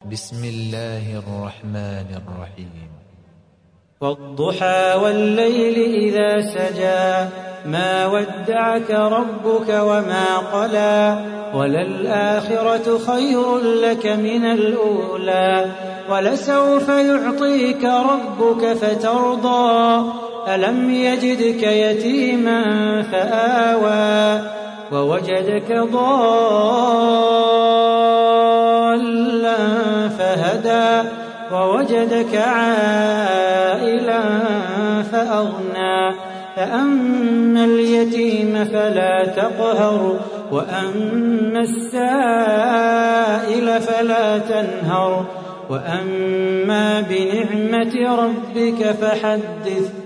بسم الله الرحمن الرحيم. والضحى والليل إذا سجى ما ودعك ربك وما قلى وللآخرة خير لك من الأولى ولسوف يعطيك ربك فترضى ألم يجدك يتيما فآوى ووجدك ضالا فهدى ووجدك عائلا فأغنى فأما اليتيم فلا تقهر وأما السائل فلا تنهر وأما بنعمة ربك فحدث